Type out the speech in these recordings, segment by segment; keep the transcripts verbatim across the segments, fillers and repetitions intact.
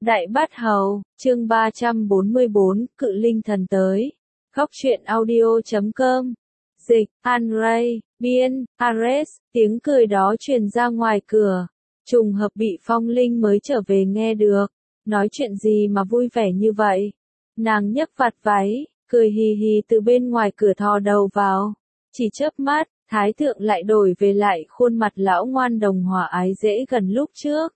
Đại Bát Hầu, chương ba trăm bốn mươi bốn, Cự Linh Thần tới. Góc truyện audio chấm com. Dịch, An-ray, biên, Ares, tiếng cười đó truyền ra ngoài cửa. Trùng hợp bị Phong Linh mới trở về nghe được. Nói chuyện gì mà vui vẻ như vậy? Nàng nhấc vạt váy, cười hì hì từ bên ngoài cửa thò đầu vào. Chỉ chớp mắt, Thái thượng lại đổi về lại khuôn mặt lão ngoan đồng hòa ái dễ gần lúc trước.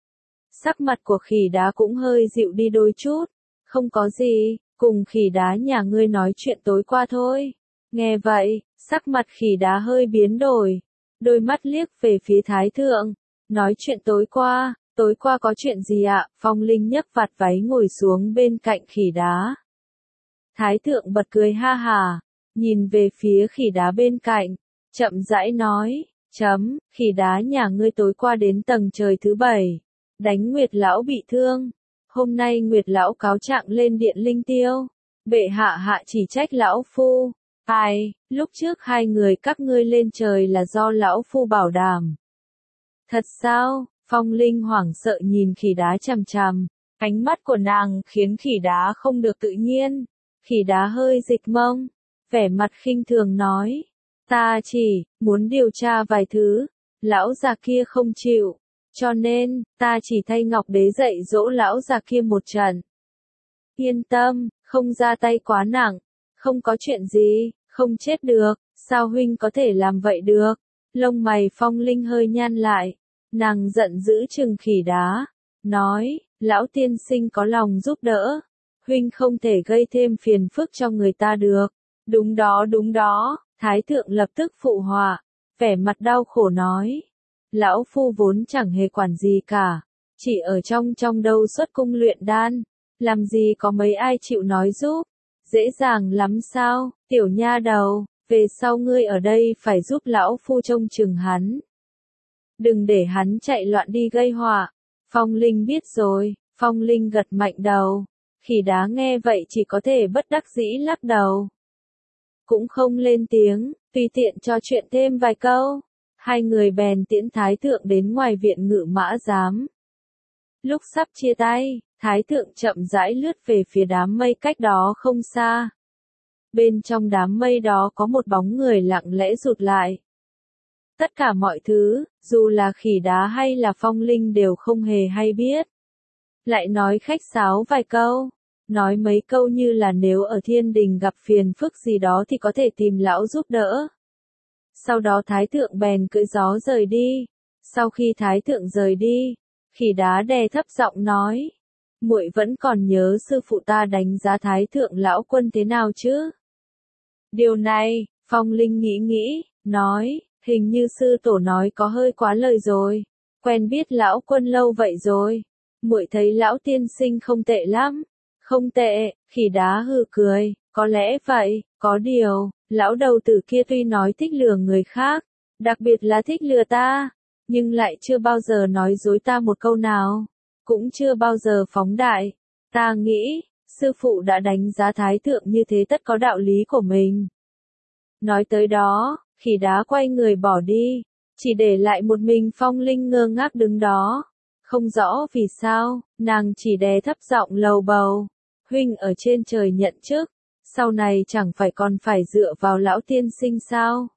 Sắc mặt của khỉ đá cũng hơi dịu đi đôi chút. Không có gì, cùng khỉ đá nhà ngươi nói chuyện tối qua thôi. Nghe vậy, sắc mặt khỉ đá hơi biến đổi. Đôi mắt liếc về phía Thái thượng. Nói chuyện tối qua, tối qua có chuyện gì ạ? Phong Linh nhấc vạt váy ngồi xuống bên cạnh khỉ đá. Thái thượng bật cười ha hà, nhìn về phía khỉ đá bên cạnh, chậm rãi nói, chấm, khỉ đá nhà ngươi tối qua đến tầng trời thứ bảy. Đánh Nguyệt lão bị thương. Hôm nay Nguyệt lão cáo trạng lên điện linh tiêu. Bệ hạ hạ chỉ trách lão phu. Ai, lúc trước hai người các ngươi lên trời là do lão phu bảo đảm. Thật sao? Phong Linh hoảng sợ nhìn khỉ đá chằm chằm. Ánh mắt của nàng khiến khỉ đá không được tự nhiên. Khỉ đá hơi dịch mông. Vẻ mặt khinh thường nói. Ta chỉ muốn điều tra vài thứ. Lão già kia không chịu. Cho nên, ta chỉ thay Ngọc Đế dạy dỗ lão già kia một trận. Yên tâm, không ra tay quá nặng, không có chuyện gì, không chết được, sao huynh có thể làm vậy được? Lông mày Phong Linh hơi nhăn lại, nàng giận dữ chừng khỉ đá, nói, lão tiên sinh có lòng giúp đỡ, huynh không thể gây thêm phiền phức cho người ta được. Đúng đó đúng đó, Thái thượng lập tức phụ họa, vẻ mặt đau khổ nói. Lão phu vốn chẳng hề quản gì cả, chỉ ở trong trong đâu xuất cung luyện đan, làm gì có mấy ai chịu nói giúp, dễ dàng lắm sao, tiểu nha đầu, về sau ngươi ở đây phải giúp lão phu trông chừng hắn. Đừng để hắn chạy loạn đi gây họa. Phong Linh biết rồi, Phong Linh gật mạnh đầu, khỉ đá nghe vậy chỉ có thể bất đắc dĩ lắc đầu. Cũng không lên tiếng, tùy tiện trò chuyện thêm vài câu. Hai người bèn tiễn Thái thượng đến ngoài viện Ngự Mã Giám. Lúc sắp chia tay, Thái thượng chậm rãi lướt về phía đám mây cách đó không xa. Bên trong đám mây đó có một bóng người lặng lẽ rụt lại. Tất cả mọi thứ, dù là khỉ đá hay là Phong Linh đều không hề hay biết. Lại nói khách sáo vài câu, nói mấy câu như là nếu ở thiên đình gặp phiền phức gì đó thì có thể tìm lão giúp đỡ. Sau đó Thái thượng bèn cưỡi gió rời đi. Sau khi Thái thượng rời đi, khỉ đá đè thấp giọng nói, muội vẫn còn nhớ sư phụ ta đánh giá Thái thượng lão quân thế nào chứ? Điều này, Phong Linh nghĩ nghĩ, nói, hình như sư tổ nói có hơi quá lời rồi. Quen biết lão quân lâu vậy rồi, muội thấy lão tiên sinh không tệ lắm. Không tệ, khỉ đá hừ cười, có lẽ vậy, có điều, lão đầu tử kia tuy nói thích lừa người khác, đặc biệt là thích lừa ta, nhưng lại chưa bao giờ nói dối ta một câu nào, cũng chưa bao giờ phóng đại. Ta nghĩ, sư phụ đã đánh giá Thái thượng như thế tất có đạo lý của mình. Nói tới đó, khỉ đá quay người bỏ đi, chỉ để lại một mình Phong Linh ngơ ngác đứng đó. Không rõ vì sao, nàng chỉ đè thấp giọng lầu bầu. Huynh ở trên trời nhận chức, sau này chẳng phải còn phải dựa vào lão tiên sinh sao?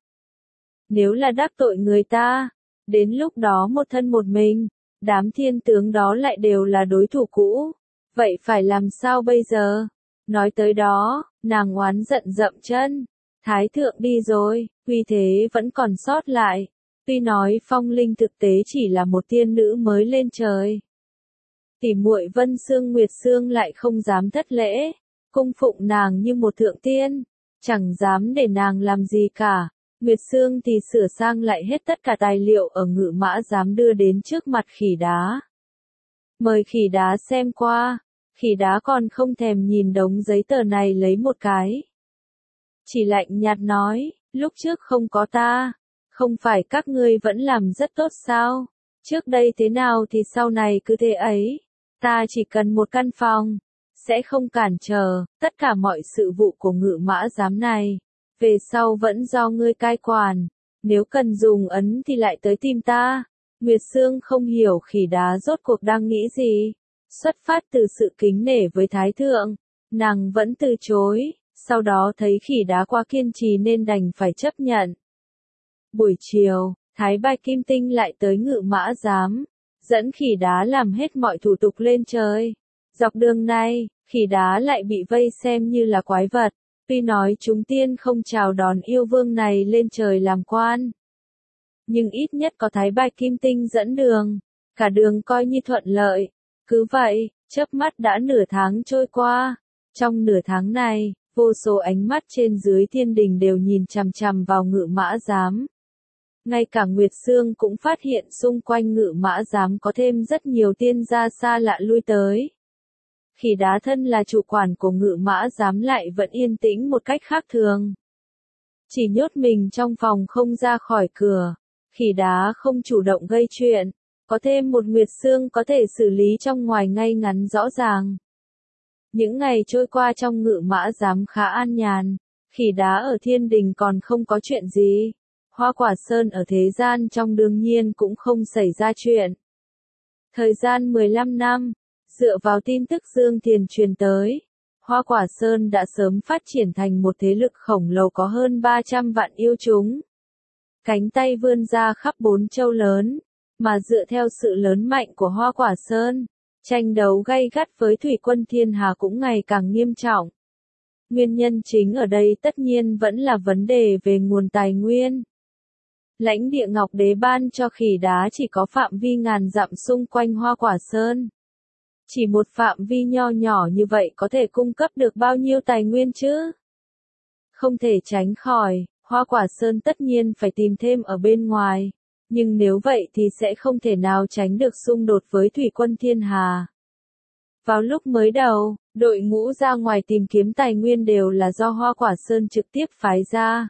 Nếu là đắc tội người ta, đến lúc đó một thân một mình, đám thiên tướng đó lại đều là đối thủ cũ, vậy phải làm sao bây giờ? Nói tới đó, nàng oán giận dậm chân, Thái thượng đi rồi, uy thế vẫn còn sót lại, tuy nói Phong Linh thực tế chỉ là một tiên nữ mới lên trời. Tỷ muội Vân Sương Nguyệt Sương lại không dám thất lễ, cung phụng nàng như một thượng tiên, chẳng dám để nàng làm gì cả. Nguyệt Sương thì sửa sang lại hết tất cả tài liệu ở Ngự Mã Giám đưa đến trước mặt khỉ đá. Mời khỉ đá xem qua, khỉ đá còn không thèm nhìn đống giấy tờ này lấy một cái. Chỉ lạnh nhạt nói, lúc trước không có ta, không phải các ngươi vẫn làm rất tốt sao? Trước đây thế nào thì sau này cứ thế ấy. Ta chỉ cần một căn phòng, sẽ không cản trở, tất cả mọi sự vụ của Ngự Mã Giám này, về sau vẫn do ngươi cai quản, nếu cần dùng ấn thì lại tới tìm ta. Nguyệt Sương không hiểu khỉ đá rốt cuộc đang nghĩ gì, Xuất phát từ sự kính nể với Thái Thượng, nàng vẫn từ chối, sau đó thấy khỉ đá quá kiên trì nên đành phải chấp nhận. Buổi chiều, Thái Bạch Kim Tinh lại tới Ngự Mã Giám, dẫn khỉ đá làm hết mọi thủ tục lên trời. Dọc đường này, khỉ đá lại bị vây xem như là quái vật, tuy nói chúng tiên không chào đón yêu vương này lên trời làm quan. Nhưng ít nhất có Thái Bạch Kim Tinh dẫn đường, cả đường coi như thuận lợi. Cứ vậy, chớp mắt đã nửa tháng trôi qua. Trong nửa tháng này, vô số ánh mắt trên dưới thiên đình đều nhìn chằm chằm vào Ngự Mã Giám. Ngay cả Nguyệt Sương cũng phát hiện xung quanh Ngự Mã Giám có thêm rất nhiều tiên gia xa lạ lui tới. Khỉ đá thân là chủ quản của Ngự Mã Giám lại vẫn yên tĩnh một cách khác thường. Chỉ nhốt mình trong phòng không ra khỏi cửa. Khỉ đá không chủ động gây chuyện. Có thêm một Nguyệt Sương có thể xử lý trong ngoài ngay ngắn rõ ràng. Những ngày trôi qua trong Ngự Mã Giám khá an nhàn. Khỉ đá ở thiên đình còn không có chuyện gì. Hoa Quả Sơn ở thế gian trong đương nhiên cũng không xảy ra chuyện. Thời gian mười lăm năm, dựa vào tin tức Dương Thiền truyền tới, Hoa Quả Sơn đã sớm phát triển thành một thế lực khổng lồ có hơn ba trăm vạn yêu chúng. Cánh tay vươn ra khắp bốn châu lớn, mà dựa theo sự lớn mạnh của Hoa Quả Sơn, tranh đấu gay gắt với Thủy Quân Thiên Hà cũng ngày càng nghiêm trọng. Nguyên nhân chính ở đây tất nhiên vẫn là vấn đề về nguồn tài nguyên. Lãnh địa Ngọc Đế ban cho khỉ đá chỉ có phạm vi ngàn dặm xung quanh Hoa Quả Sơn. Chỉ một phạm vi nho nhỏ như vậy có thể cung cấp được bao nhiêu tài nguyên chứ? Không thể tránh khỏi, Hoa Quả Sơn tất nhiên phải tìm thêm ở bên ngoài. Nhưng nếu vậy thì sẽ không thể nào tránh được xung đột với Thủy Quân Thiên Hà. Vào lúc mới đầu, đội ngũ ra ngoài tìm kiếm tài nguyên đều là do Hoa Quả Sơn trực tiếp phái ra.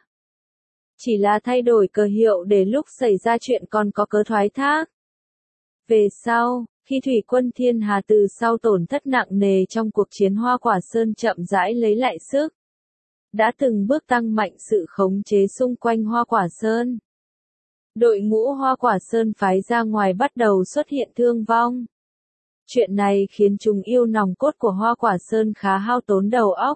Chỉ là thay đổi cờ hiệu để lúc xảy ra chuyện còn có cớ thoái thác. Về sau, khi Thủy Quân Thiên Hà từ sau tổn thất nặng nề trong cuộc chiến Hoa Quả Sơn chậm rãi lấy lại sức, đã từng bước tăng mạnh sự khống chế xung quanh Hoa Quả Sơn. Đội ngũ Hoa Quả Sơn phái ra ngoài bắt đầu xuất hiện thương vong. Chuyện này khiến chúng yêu nòng cốt của Hoa Quả Sơn khá hao tốn đầu óc.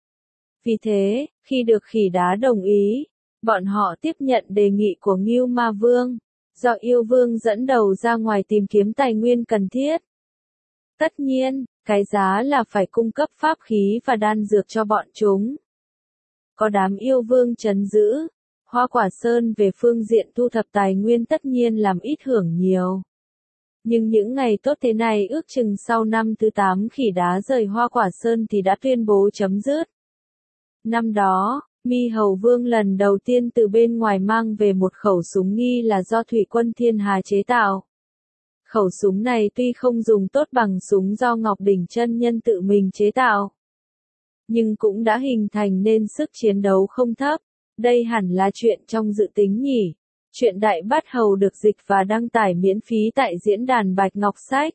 Vì thế, khi được khỉ đá đồng ý, bọn họ tiếp nhận đề nghị của Ngưu Ma Vương, do yêu vương dẫn đầu ra ngoài tìm kiếm tài nguyên cần thiết. Tất nhiên, cái giá là phải cung cấp pháp khí và đan dược cho bọn chúng. Có đám yêu vương trấn giữ, Hoa Quả Sơn về phương diện thu thập tài nguyên tất nhiên làm ít hưởng nhiều. Nhưng những ngày tốt thế này ước chừng sau năm thứ tám khỉ đá rời Hoa Quả Sơn thì đã tuyên bố chấm dứt. Năm đó, Mi Hầu Vương lần đầu tiên từ bên ngoài mang về một khẩu súng nghi là do Thủy Quân Thiên Hà chế tạo. Khẩu súng này tuy không dùng tốt bằng súng do Ngọc Đỉnh Chân Nhân tự mình chế tạo, nhưng cũng đã hình thành nên sức chiến đấu không thấp. Đây hẳn là chuyện trong dự tính nhỉ. Chuyện Đại Bát Hầu được dịch và đăng tải miễn phí tại diễn đàn Bạch Ngọc Sách.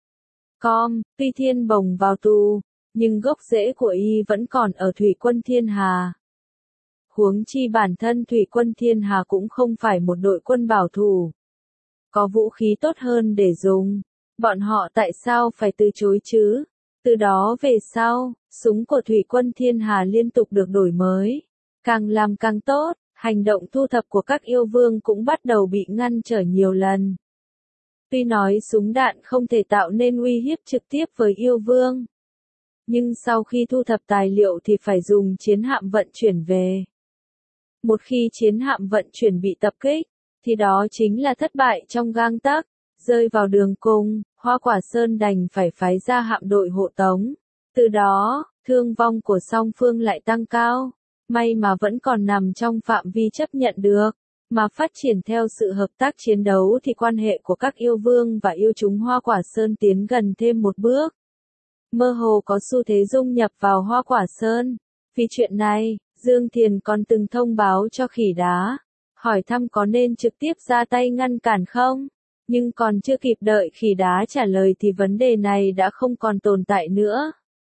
Com, tuy Thiên Bồng vào tù, nhưng gốc rễ của y vẫn còn ở Thủy Quân Thiên Hà. Huống chi bản thân Thủy Quân Thiên Hà cũng không phải một đội quân bảo thủ. Có vũ khí tốt hơn để dùng. Bọn họ tại sao phải từ chối chứ? Từ đó về sau, súng của Thủy Quân Thiên Hà liên tục được đổi mới. Càng làm càng tốt, hành động thu thập của các yêu vương cũng bắt đầu bị ngăn trở nhiều lần. Tuy nói súng đạn không thể tạo nên uy hiếp trực tiếp với yêu vương, nhưng sau khi thu thập tài liệu thì phải dùng chiến hạm vận chuyển về. Một khi chiến hạm vận chuyển bị tập kích, thì đó chính là thất bại trong gang tấc, rơi vào đường cùng, Hoa Quả Sơn đành phải phái ra hạm đội hộ tống. Từ đó, thương vong của song phương lại tăng cao. May mà vẫn còn nằm trong phạm vi chấp nhận được, mà phát triển theo sự hợp tác chiến đấu thì quan hệ của các yêu vương và yêu chúng Hoa Quả Sơn tiến gần thêm một bước. Mơ hồ có xu thế dung nhập vào Hoa Quả Sơn. Vì chuyện này, Dương Thiền còn từng thông báo cho khỉ đá, hỏi thăm có nên trực tiếp ra tay ngăn cản không? Nhưng còn chưa kịp đợi khỉ đá trả lời thì vấn đề này đã không còn tồn tại nữa.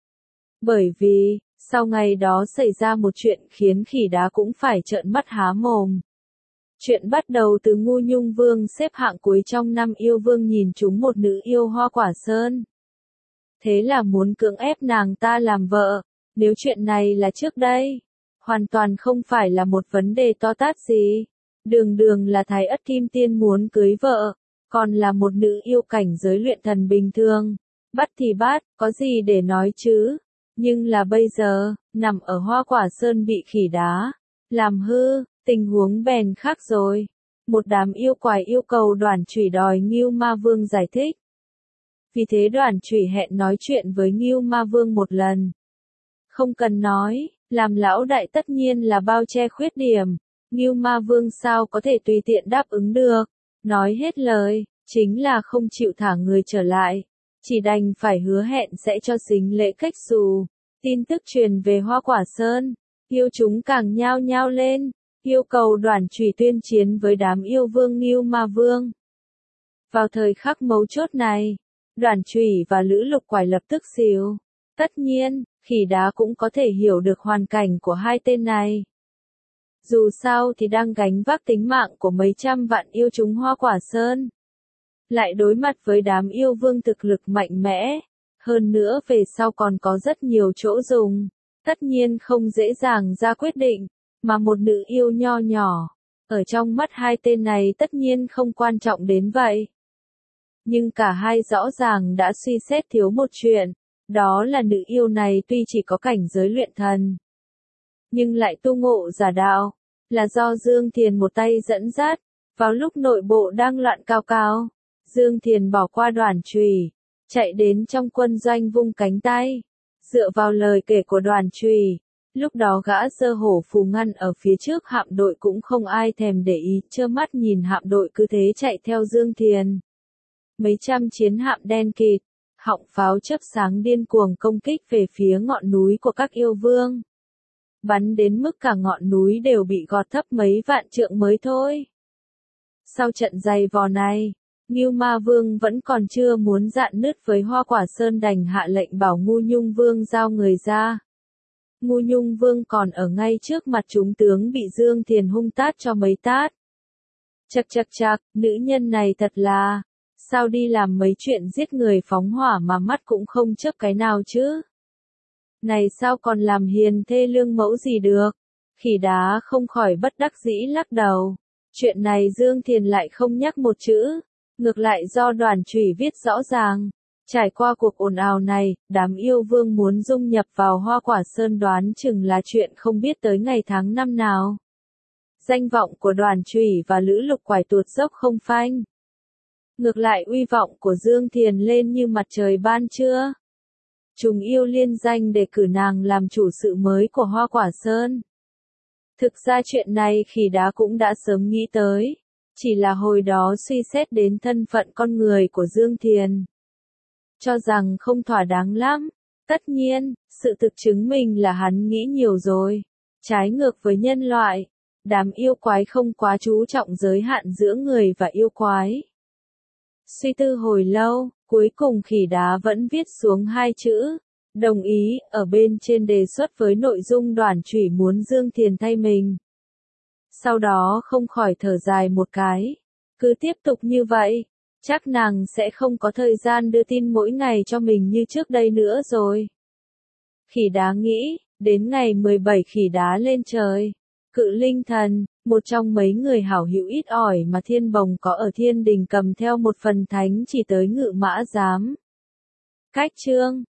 Bởi vì, sau ngày đó xảy ra một chuyện khiến khỉ đá cũng phải trợn mắt há mồm. Chuyện bắt đầu từ Ngu Nhung Vương xếp hạng cuối trong năm yêu vương nhìn trúng một nữ yêu Hoa Quả Sơn. thế là muốn cưỡng ép nàng ta làm vợ. Nếu chuyện này là trước đây, hoàn toàn không phải là một vấn đề to tát gì. Đường đường là Thái Ất Kim Tiên muốn cưới vợ, còn là một nữ yêu cảnh giới luyện thần bình thường. Bắt thì bắt, có gì để nói chứ? Nhưng là bây giờ, nằm ở Hoa Quả Sơn bị khỉ đá làm hư, tình huống bèn khác rồi. Một đám yêu quái yêu cầu Đoản Chủy đòi Ngưu Ma Vương giải thích. Vì thế Đoản Chủy hẹn nói chuyện với Ngưu Ma Vương một lần. Không cần nói, làm lão đại tất nhiên là bao che khuyết điểm. Ngưu Ma Vương sao có thể tùy tiện đáp ứng được. Nói hết lời, chính là không chịu thả người trở lại. Chỉ đành phải hứa hẹn sẽ cho sính lễ cách xù. Tin tức truyền về Hoa Quả Sơn, yêu chúng càng nhao nhao lên, yêu cầu Đoản Chủy tuyên chiến với đám yêu vương Ngưu Ma Vương. Vào thời khắc mấu chốt này, Đoản Chủy và Lữ Lục Quải lập tức xíu. Tất nhiên, khỉ đá cũng có thể hiểu được hoàn cảnh của hai tên này. Dù sao thì đang gánh vác tính mạng của mấy trăm vạn yêu chúng Hoa Quả Sơn. Lại đối mặt với đám yêu vương thực lực mạnh mẽ. Hơn nữa về sau còn có rất nhiều chỗ dùng. Tất nhiên không dễ dàng ra quyết định. Mà một nữ yêu nho nhỏ. Ở trong mắt hai tên này tất nhiên không quan trọng đến vậy. Nhưng cả hai rõ ràng đã suy xét thiếu một chuyện. Đó là nữ yêu này tuy chỉ có cảnh giới luyện thần. Nhưng lại tu ngộ giả đạo. Là do Dương Thiền một tay dẫn dắt. Vào lúc nội bộ đang loạn cao cao. Dương Thiền bỏ qua Đoản Chủy. Chạy đến trong quân doanh vung cánh tay. Dựa vào lời kể của Đoản Chủy. Lúc đó gã giơ hổ phù ngăn ở phía trước hạm đội cũng không ai thèm để ý. Trơ mắt nhìn hạm đội cứ thế chạy theo Dương Thiền. Mấy trăm chiến hạm đen kịt. Họng pháo chớp sáng điên cuồng công kích về phía ngọn núi của các yêu vương. Bắn đến mức cả ngọn núi đều bị gọt thấp mấy vạn trượng mới thôi. Sau trận dày vò này, Ngưu Ma Vương vẫn còn chưa muốn dạn nứt với Hoa Quả Sơn đành hạ lệnh bảo Ngu Nhung Vương giao người ra. Ngu Nhung Vương còn ở ngay trước mặt chúng tướng bị Dương Thiền hung tát cho mấy tát. Chậc chậc chậc, nữ nhân này thật là, sao đi làm mấy chuyện giết người phóng hỏa mà mắt cũng không chớp cái nào chứ? Này sao còn làm hiền thê lương mẫu gì được? Khỉ đá không khỏi bất đắc dĩ lắc đầu. Chuyện này Dương Thiền lại không nhắc một chữ. Ngược lại do Đoản Chủy viết rõ ràng. Trải qua cuộc ồn ào này, đám yêu vương muốn dung nhập vào Hoa Quả Sơn đoán chừng là chuyện không biết tới ngày tháng năm nào. Danh vọng của Đoản Chủy và Lữ Lục Quải tuột dốc không phanh. Ngược lại uy vọng của Dương Thiền lên như mặt trời ban trưa. Chúng yêu liên danh để cử nàng làm chủ sự mới của Hoa Quả Sơn. Thực ra chuyện này khỉ đá cũng đã sớm nghĩ tới. Chỉ là hồi đó suy xét đến thân phận con người của Dương Thiền. Cho rằng không thỏa đáng lắm. Tất nhiên, sự thực chứng minh là hắn nghĩ nhiều rồi. Trái ngược với nhân loại, đám yêu quái không quá chú trọng giới hạn giữa người và yêu quái. Suy tư hồi lâu, cuối cùng khỉ đá vẫn viết xuống hai chữ. Đồng ý, ở bên trên đề xuất với nội dung Đoản Chủy muốn Dương Thiền thay mình. Sau đó không khỏi thở dài một cái. Cứ tiếp tục như vậy, chắc nàng sẽ không có thời gian đưa tin mỗi ngày cho mình như trước đây nữa rồi. Khỉ đá nghĩ, đến ngày mười bảy khỉ đá lên trời. Cự Linh Thần, một trong mấy người hảo hữu ít ỏi mà Thiên Bồng có ở Thiên Đình cầm theo một phần thánh chỉ tới Ngự Mã Giám. Cách chương